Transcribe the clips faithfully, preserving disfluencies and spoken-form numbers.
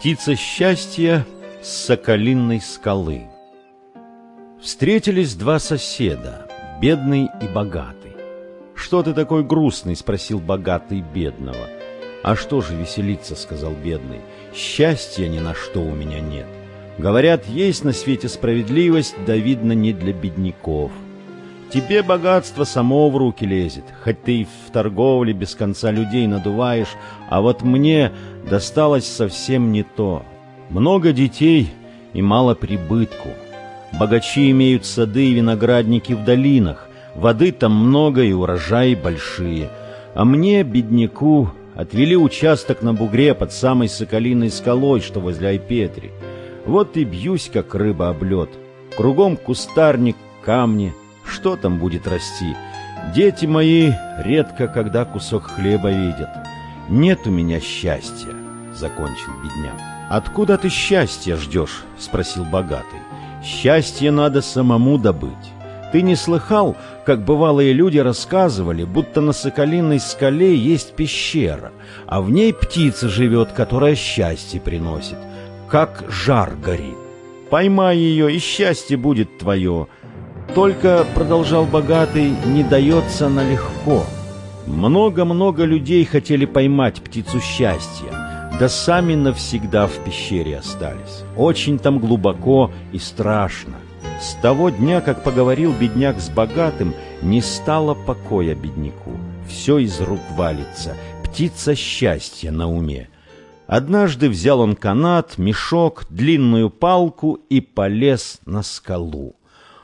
Птица счастья с Соколиной скалы. Встретились два соседа, бедный и богатый. «Что ты такой грустный?» — спросил богатый бедного. «А что же веселиться?» — сказал бедный. «Счастья ни на что у меня нет. Говорят, есть на свете справедливость, да видно не для бедняков. Тебе богатство само в руки лезет, хоть ты и в торговле без конца людей надуваешь, а вот мне досталось совсем не то. Много детей и мало прибытку. Богачи имеют сады и виноградники в долинах, воды там много и урожаи большие. А мне, бедняку, отвели участок на бугре под самой Соколиной скалой, что возле Айпетри. Вот и бьюсь, как рыба об лед. Кругом кустарник, камни. Что там будет расти? Дети мои редко когда кусок хлеба видят. Нет у меня счастья, — закончил бедняк. Откуда ты счастья ждешь? — спросил богатый. Счастье надо самому добыть. Ты не слыхал, как бывалые люди рассказывали, будто на Соколиной скале есть пещера, а в ней птица живет, которая счастье приносит, как жар горит. Поймай ее, и счастье будет твое. Только, — продолжал богатый, — не дается она легко. Много-много людей хотели поймать птицу счастья, да сами навсегда в пещере остались. Очень там глубоко и страшно. С того дня, как поговорил бедняк с богатым, не стало покоя бедняку. Все из рук валится, птица счастья на уме. Однажды взял он канат, мешок, длинную палку и полез на скалу.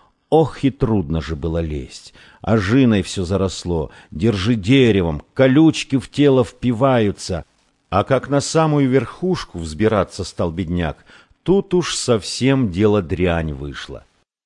Ох, и трудно же было лезть. Ожиной все заросло, держи деревом, колючки в тело впиваются. А как на самую верхушку взбираться стал бедняк, тут уж совсем дело дрянь вышло.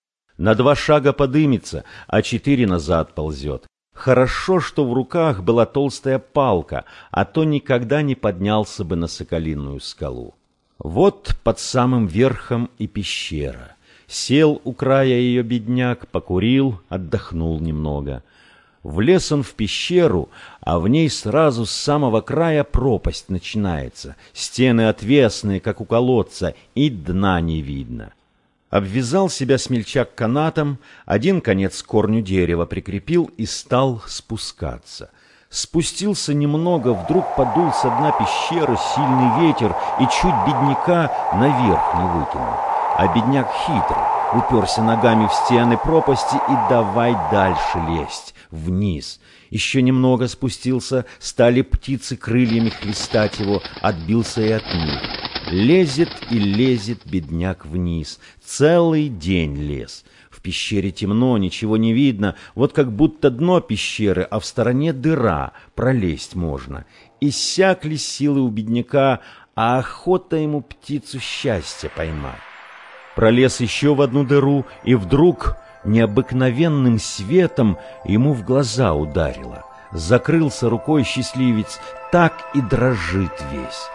На два шага подымется, а четыре назад ползет. Хорошо, что в руках была толстая палка, а то никогда не поднялся бы на Соколиную скалу. Вот под самым верхом и пещера. Сел у края ее бедняк, покурил, отдохнул немного. Влез он в пещеру, а в ней сразу с самого края пропасть начинается. Стены отвесные, как у колодца, и дна не видно. Обвязал себя смельчак канатом, один конец к корню дерева прикрепил и стал спускаться. Спустился немного, вдруг подул со дна пещеры сильный ветер и чуть бедняка наверх не выкинул. А бедняк хитрый, уперся ногами в стены пропасти и давай дальше лезть, вниз. Еще немного спустился, стали птицы крыльями хлестать его, отбился и от них. Лезет и лезет бедняк вниз, целый день лез. В пещере темно, ничего не видно, вот как будто дно пещеры, а в стороне дыра, пролезть можно. Иссякли силы у бедняка, а охота ему птицу счастья поймать. Пролез еще в одну дыру, и вдруг необыкновенным светом ему в глаза ударило. Закрылся рукой счастливец, так и дрожит весь.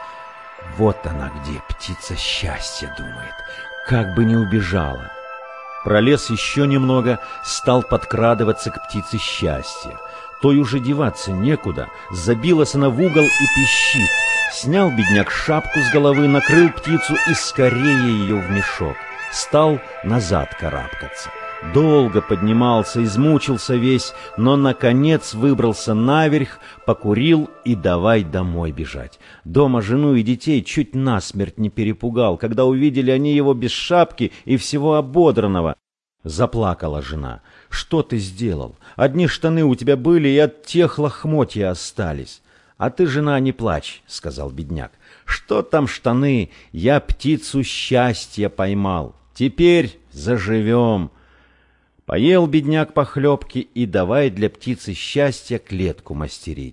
Вот она где, птица счастья, думает, как бы не убежала. Пролез еще немного, стал подкрадываться к птице счастья. Той уже деваться некуда, забилась она в угол и пищит. Снял бедняк шапку с головы, накрыл птицу и скорее ее в мешок. Стал назад карабкаться. Долго поднимался, измучился весь, но, наконец, выбрался наверх, покурил и давай домой бежать. Дома жену и детей чуть насмерть не перепугал, когда увидели они его без шапки и всего ободранного. Заплакала жена. «Что ты сделал? Одни штаны у тебя были, и от тех лохмотья остались». «А ты, жена, не плачь», — сказал бедняк. «Что там штаны? Я птицу счастья поймал. Теперь заживем». Поел бедняк похлебки и давай для птицы счастья клетку мастерить.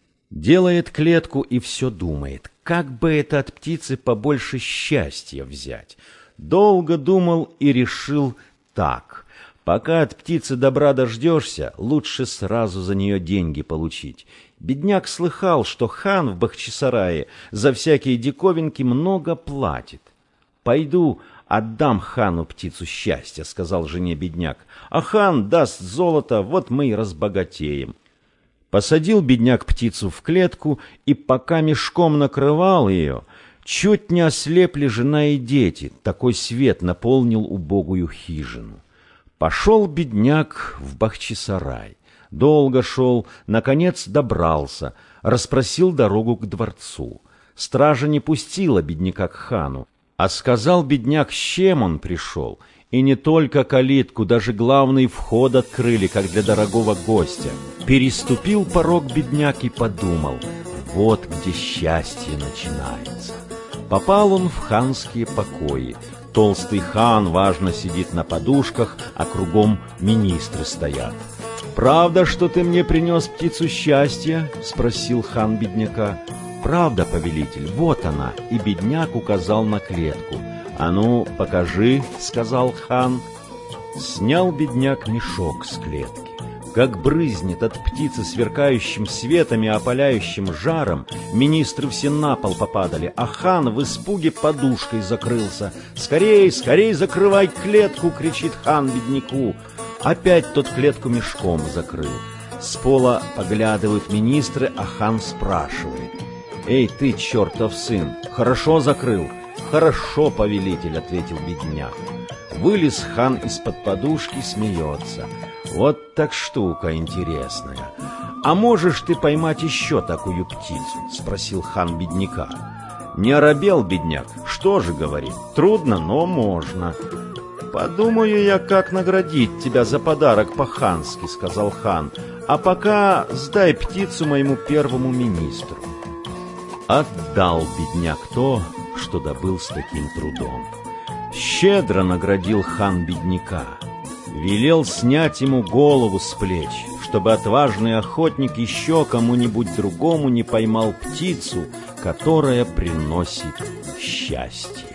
Делает клетку и все думает, как бы это от птицы побольше счастья взять. Долго думал и решил так: пока от птицы добра дождешься, лучше сразу за нее деньги получить. Бедняк слыхал, что хан в Бахчисарае за всякие диковинки много платит. «Пойду, отдам хану птицу счастья», — сказал жене бедняк. «А хан даст золото, вот мы и разбогатеем». Посадил бедняк птицу в клетку, и пока мешком накрывал ее, Чуть не ослепли жена и дети, такой свет наполнил убогую хижину. Пошел бедняк в Бахчисарай. Долго шел, наконец добрался, расспросил дорогу к дворцу. Стража не пустила бедняка к хану, а сказал бедняк, с чем он пришел. И не только калитку, даже главный вход открыли, как для дорогого гостя. Переступил порог бедняк и подумал, вот где счастье начинается. Попал он в ханские покои. Толстый хан важно сидит на подушках, а кругом министры стоят. «Правда, что ты мне принес птицу счастья?» — спросил хан бедняка. «Правда, повелитель, вот она», — и бедняк указал на клетку. «А ну, покажи», — сказал хан. Снял бедняк мешок с клетки. Как брызнет от птицы сверкающим светом и опаляющим жаром, министры все на пол попадали, а хан в испуге подушкой закрылся. «Скорей, скорей закрывай клетку!» — кричит хан бедняку. Опять тот клетку мешком закрыл. С пола поглядывают министры, а хан спрашивает: «Эй, ты, чертов сын, хорошо закрыл?» «Хорошо, повелитель», — ответил бедняк. Вылез хан из-под подушки, смеется. «Вот так штука интересная. А можешь ты поймать еще такую птицу?» — спросил хан бедняка. Не оробел бедняк. «Что же, — говорит, — трудно, но можно». «Подумаю я, как наградить тебя за подарок по-хански», — сказал хан. «А пока сдай птицу моему первому министру». Отдал бедняк то, что добыл с таким трудом. Щедро наградил хан бедняка. Велел снять ему голову с плеч, чтобы отважный охотник еще кому-нибудь другому не поймал птицу, которая приносит счастье.